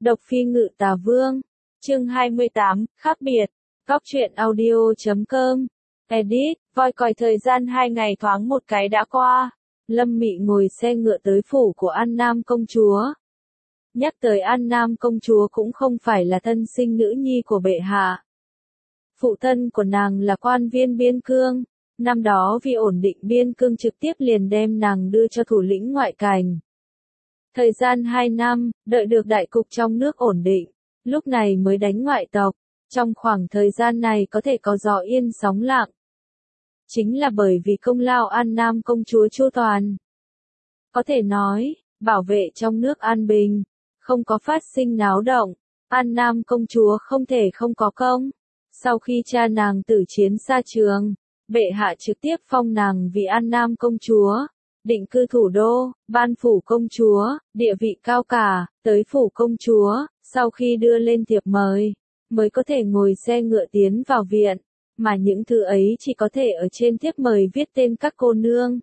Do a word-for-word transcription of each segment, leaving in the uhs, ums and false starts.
Độc Phi Ngự Tà Vương, chương hai mươi tám, khác biệt, Cóc truyện audio chấm com, edit, voi còi thời gian hai ngày thoáng một cái đã qua, Lâm Mị ngồi xe ngựa tới phủ của An Nam công chúa. Nhắc tới An Nam công chúa cũng không phải là thân sinh nữ nhi của bệ hạ. Phụ thân của nàng là quan viên biên cương, năm đó vì ổn định biên cương trực tiếp liền đem nàng đưa cho thủ lĩnh ngoại cảnh. Thời gian hai năm, đợi được đại cục trong nước ổn định, lúc này mới đánh ngoại tộc, trong khoảng thời gian này có thể có gió yên sóng lặng. Chính là bởi vì công lao An Nam công chúa chu toàn. Có thể nói, bảo vệ trong nước an bình, không có phát sinh náo động, An Nam công chúa không thể không có công. Sau khi cha nàng tử chiến xa trường, bệ hạ trực tiếp phong nàng vì An Nam công chúa, định cư thủ đô, ban phủ công chúa, địa vị cao cả, tới phủ công chúa, sau khi đưa lên thiệp mời, mới có thể ngồi xe ngựa tiến vào viện, mà những thứ ấy chỉ có thể ở trên thiếp mời viết tên các cô nương.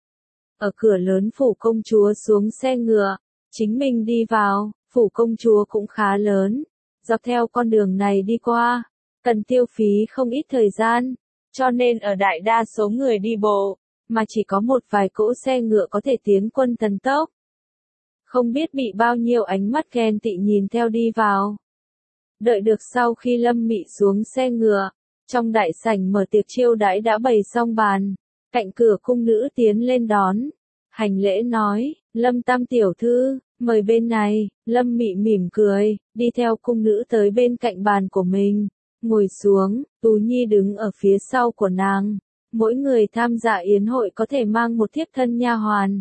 Ở cửa lớn phủ công chúa xuống xe ngựa, chính mình đi vào, phủ công chúa cũng khá lớn, dọc theo con đường này đi qua, cần tiêu phí không ít thời gian, cho nên ở đại đa số người đi bộ, mà chỉ có một vài cỗ xe ngựa có thể tiến quân thần tốc. Không biết bị bao nhiêu ánh mắt ghen tị nhìn theo đi vào. Đợi được sau khi Lâm Mị xuống xe ngựa, trong đại sảnh mở tiệc chiêu đãi đã bày xong bàn, cạnh cửa cung nữ tiến lên đón, hành lễ nói, Lâm Tam tiểu thư, mời bên này. Lâm Mị mỉm cười, đi theo cung nữ tới bên cạnh bàn của mình, ngồi xuống, Tú Nhi đứng ở phía sau của nàng. Mỗi người tham gia yến hội có thể mang một thiếp thân nha hoàn.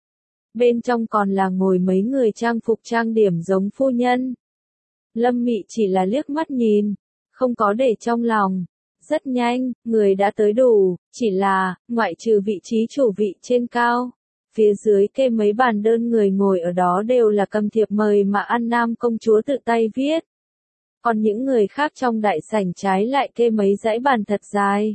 Bên trong còn là ngồi mấy người trang phục trang điểm giống phu nhân. Lâm Mị chỉ là liếc mắt nhìn, không có để trong lòng. Rất nhanh, người đã tới đủ, chỉ là, ngoại trừ vị trí chủ vị trên cao, phía dưới kê mấy bàn đơn người ngồi ở đó đều là cầm thiệp mời mà An Nam công chúa tự tay viết. Còn những người khác trong đại sảnh trái lại kê mấy dãy bàn thật dài.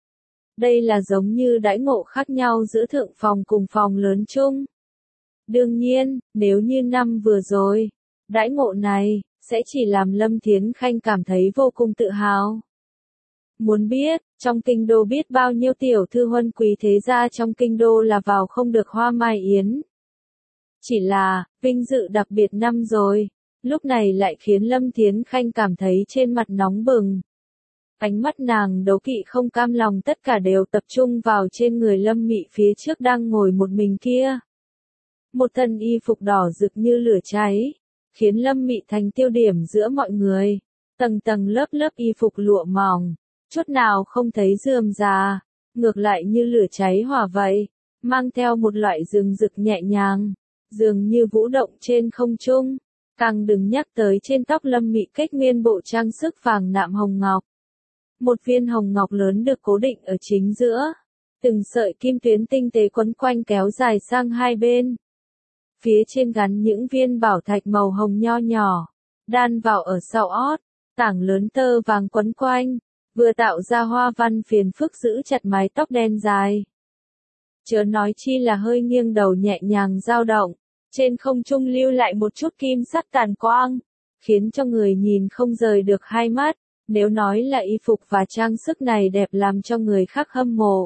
Đây là giống như đãi ngộ khác nhau giữa thượng phòng cùng phòng lớn chung. Đương nhiên, nếu như năm vừa rồi, đãi ngộ này, sẽ chỉ làm Lâm Thiến Khanh cảm thấy vô cùng tự hào. Muốn biết, trong kinh đô biết bao nhiêu tiểu thư huân quý thế gia trong kinh đô là vào không được hoa mai yến. Chỉ là, vinh dự đặc biệt năm rồi, lúc này lại khiến Lâm Thiến Khanh cảm thấy trên mặt nóng bừng. Ánh mắt nàng đố kỵ không cam lòng tất cả đều tập trung vào trên người Lâm Mị phía trước đang ngồi một mình kia. Một thân y phục đỏ rực như lửa cháy, khiến Lâm Mị thành tiêu điểm giữa mọi người. Tầng tầng lớp lớp y phục lụa mỏng, chút nào không thấy rườm rà, ngược lại như lửa cháy hỏa vậy, mang theo một loại rừng rực nhẹ nhàng, dường như vũ động trên không trung. Càng đừng nhắc tới trên tóc Lâm Mị cách nguyên bộ trang sức vàng nạm hồng ngọc. Một viên hồng ngọc lớn được cố định ở chính giữa, từng sợi kim tuyến tinh tế quấn quanh kéo dài sang hai bên. Phía trên gắn những viên bảo thạch màu hồng nho nhỏ, đan vào ở sau ót, tảng lớn tơ vàng quấn quanh, vừa tạo ra hoa văn phiền phức giữ chặt mái tóc đen dài. Chớ nói chi là hơi nghiêng đầu nhẹ nhàng dao động, trên không trung lưu lại một chút kim sắc tàn quang, khiến cho người nhìn không rời được hai mắt. Nếu nói là y phục và trang sức này đẹp làm cho người khác hâm mộ,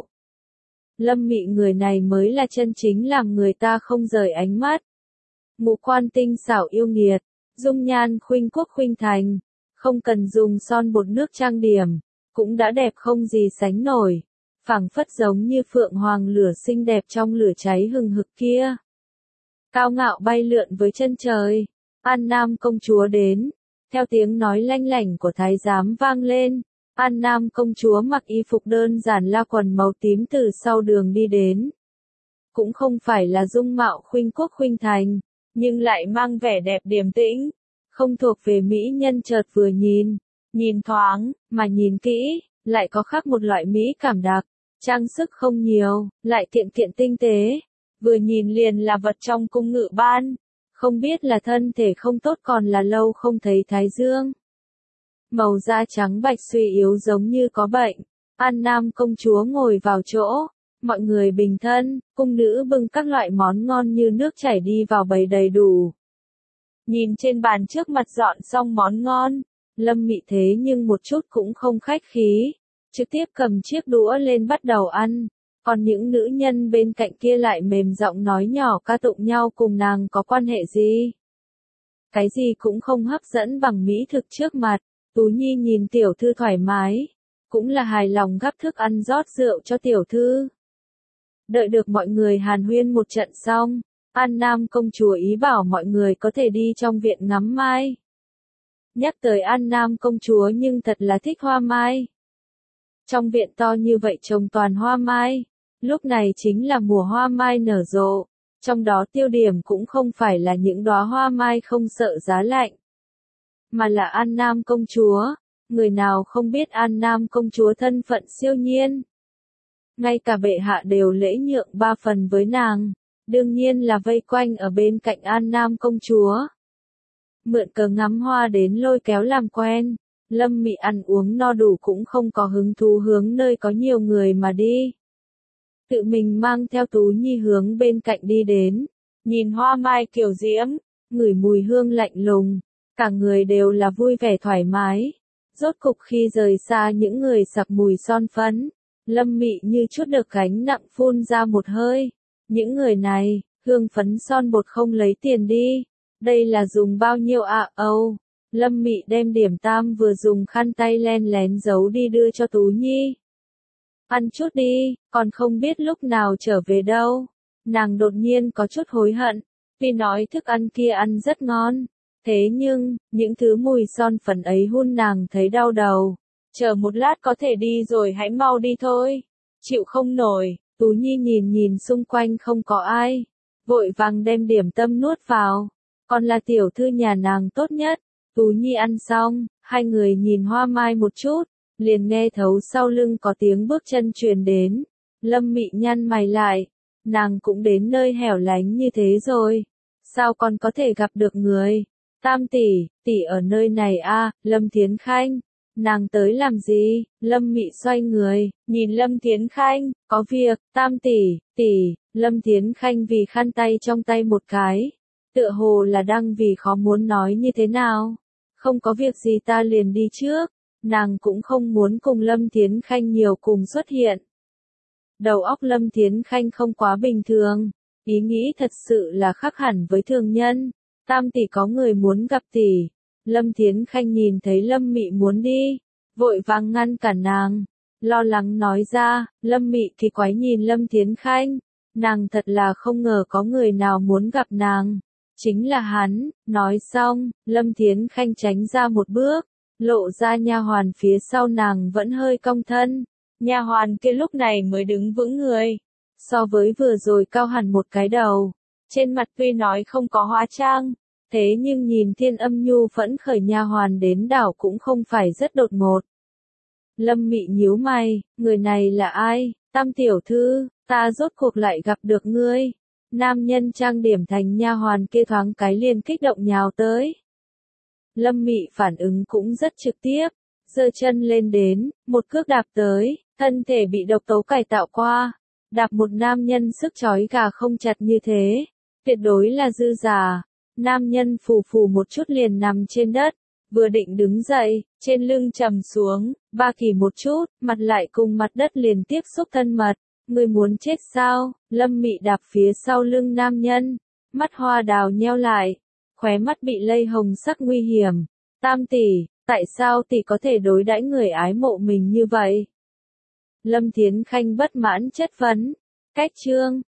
Lâm Mị người này mới là chân chính làm người ta không rời ánh mắt. Ngũ quan tinh xảo yêu nghiệt, dung nhan khuynh quốc khuynh thành, không cần dùng son bột nước trang điểm, cũng đã đẹp không gì sánh nổi, phảng phất giống như phượng hoàng lửa xinh đẹp trong lửa cháy hừng hực kia. Cao ngạo bay lượn với chân trời, An Nam công chúa đến. Theo tiếng nói lanh lảnh của thái giám vang lên, An Nam công chúa mặc y phục đơn giản la quần màu tím từ sau đường đi đến. Cũng không phải là dung mạo khuynh quốc khuynh thành, nhưng lại mang vẻ đẹp điềm tĩnh, không thuộc về mỹ nhân chợt vừa nhìn, nhìn thoáng, mà nhìn kỹ, lại có khác một loại mỹ cảm đặc, trang sức không nhiều, lại kiện kiện tinh tế, vừa nhìn liền là vật trong cung ngự ban. Không biết là thân thể không tốt còn là lâu không thấy thái dương. Màu da trắng bạch suy yếu giống như có bệnh. An Nam công chúa ngồi vào chỗ, mọi người bình thân, cung nữ bưng các loại món ngon như nước chảy đi vào bày đầy đủ. Nhìn trên bàn trước mặt dọn xong món ngon, Lâm Mị thế nhưng một chút cũng không khách khí, trực tiếp cầm chiếc đũa lên bắt đầu ăn, còn những nữ nhân bên cạnh kia lại mềm giọng nói nhỏ ca tụng nhau cùng nàng có quan hệ gì. Cái gì cũng không hấp dẫn bằng mỹ thực trước mặt, Tú Nhi nhìn tiểu thư thoải mái, cũng là hài lòng gắp thức ăn rót rượu cho tiểu thư. Đợi được mọi người hàn huyên một trận xong, An Nam công chúa ý bảo mọi người có thể đi trong viện ngắm mai. Nhắc tới An Nam công chúa nhưng thật là thích hoa mai. Trong viện to như vậy trồng toàn hoa mai, lúc này chính là mùa hoa mai nở rộ, trong đó tiêu điểm cũng không phải là những đóa hoa mai không sợ giá lạnh, mà là An Nam công chúa, người nào không biết An Nam công chúa thân phận siêu nhiên. Ngay cả bệ hạ đều lễ nhượng ba phần với nàng, đương nhiên là vây quanh ở bên cạnh An Nam công chúa. Mượn cớ ngắm hoa đến lôi kéo làm quen, Lâm Mị ăn uống no đủ cũng không có hứng thú hướng nơi có nhiều người mà đi. Tự mình mang theo Tú Nhi hướng bên cạnh đi đến, nhìn hoa mai kiều diễm, ngửi mùi hương lạnh lùng, cả người đều là vui vẻ thoải mái. Rốt cục khi rời xa những người sặc mùi son phấn, Lâm Mị như chút được gánh nặng phun ra một hơi. Những người này, hương phấn son bột không lấy tiền đi, đây là dùng bao nhiêu ạ à? Âu. Lâm Mị đem điểm tam vừa dùng khăn tay len lén giấu đi đưa cho Tú Nhi. Ăn chút đi, còn không biết lúc nào trở về đâu. Nàng đột nhiên có chút hối hận, vì nói thức ăn kia ăn rất ngon. Thế nhưng, những thứ mùi son phấn ấy hun nàng thấy đau đầu. Chờ một lát có thể đi rồi hãy mau đi thôi. Chịu không nổi, Tú Nhi nhìn nhìn xung quanh không có ai. Vội vàng đem điểm tâm nuốt vào. Còn là tiểu thư nhà nàng tốt nhất. Tú Nhi ăn xong, hai người nhìn hoa mai một chút, liền nghe thấu sau lưng có tiếng bước chân truyền đến. Lâm Mị nhăn mày lại, nàng cũng đến nơi hẻo lánh như thế rồi, sao còn có thể gặp được người? Tam tỷ, tỷ ở nơi này a, Lâm Thiến Khanh, nàng tới làm gì? Lâm Mị xoay người, nhìn Lâm Thiến Khanh, có việc, Tam tỷ, tỷ, Lâm Thiến Khanh vì khăn tay trong tay một cái, tựa hồ là đang vì khó muốn nói như thế nào. Không có việc gì ta liền đi trước, nàng cũng không muốn cùng Lâm Thiến Khanh nhiều cùng xuất hiện. Đầu óc Lâm Thiến Khanh không quá bình thường, ý nghĩ thật sự là khác hẳn với thường nhân. Tam tỷ có người muốn gặp tỷ. Lâm Thiến Khanh nhìn thấy Lâm Mị muốn đi, vội vàng ngăn cản nàng, lo lắng nói ra. Lâm Mị kỳ quái nhìn Lâm Thiến Khanh, nàng thật là không ngờ có người nào muốn gặp nàng. Chính là hắn. Nói xong, Lâm Thiến Khanh tránh ra một bước, lộ ra nha hoàn phía sau nàng vẫn hơi cong thân. Nha hoàn kia lúc này mới đứng vững người, so với vừa rồi cao hẳn một cái đầu. Trên mặt tuy nói không có hóa trang, thế nhưng nhìn Thiên Âm nhu phẫn khởi nha hoàn đến đảo cũng không phải rất đột ngột. Lâm Mị nhíu mày, người này là ai? Tam tiểu thư, ta rốt cuộc lại gặp được ngươi. Nam nhân trang điểm thành nha hoàn kia thoáng cái liền kích động nhào tới. Lâm Mị phản ứng cũng rất trực tiếp, giơ chân lên đến, một cước đạp tới, thân thể bị độc tố cải tạo qua, đạp một nam nhân sức chói gà không chặt như thế, tuyệt đối là dư giả. Nam nhân phù phù một chút liền nằm trên đất, vừa định đứng dậy, trên lưng trầm xuống, ba kỳ một chút, mặt lại cùng mặt đất liền tiếp xúc thân mật. Người muốn chết sao? Lâm Mị đạp phía sau lưng nam nhân, mắt hoa đào nheo lại, khóe mắt bị lây hồng sắc nguy hiểm. Tam tỷ, tại sao tỷ có thể đối đãi người ái mộ mình như vậy? Lâm Thiến Khanh bất mãn chất vấn. Cách trương,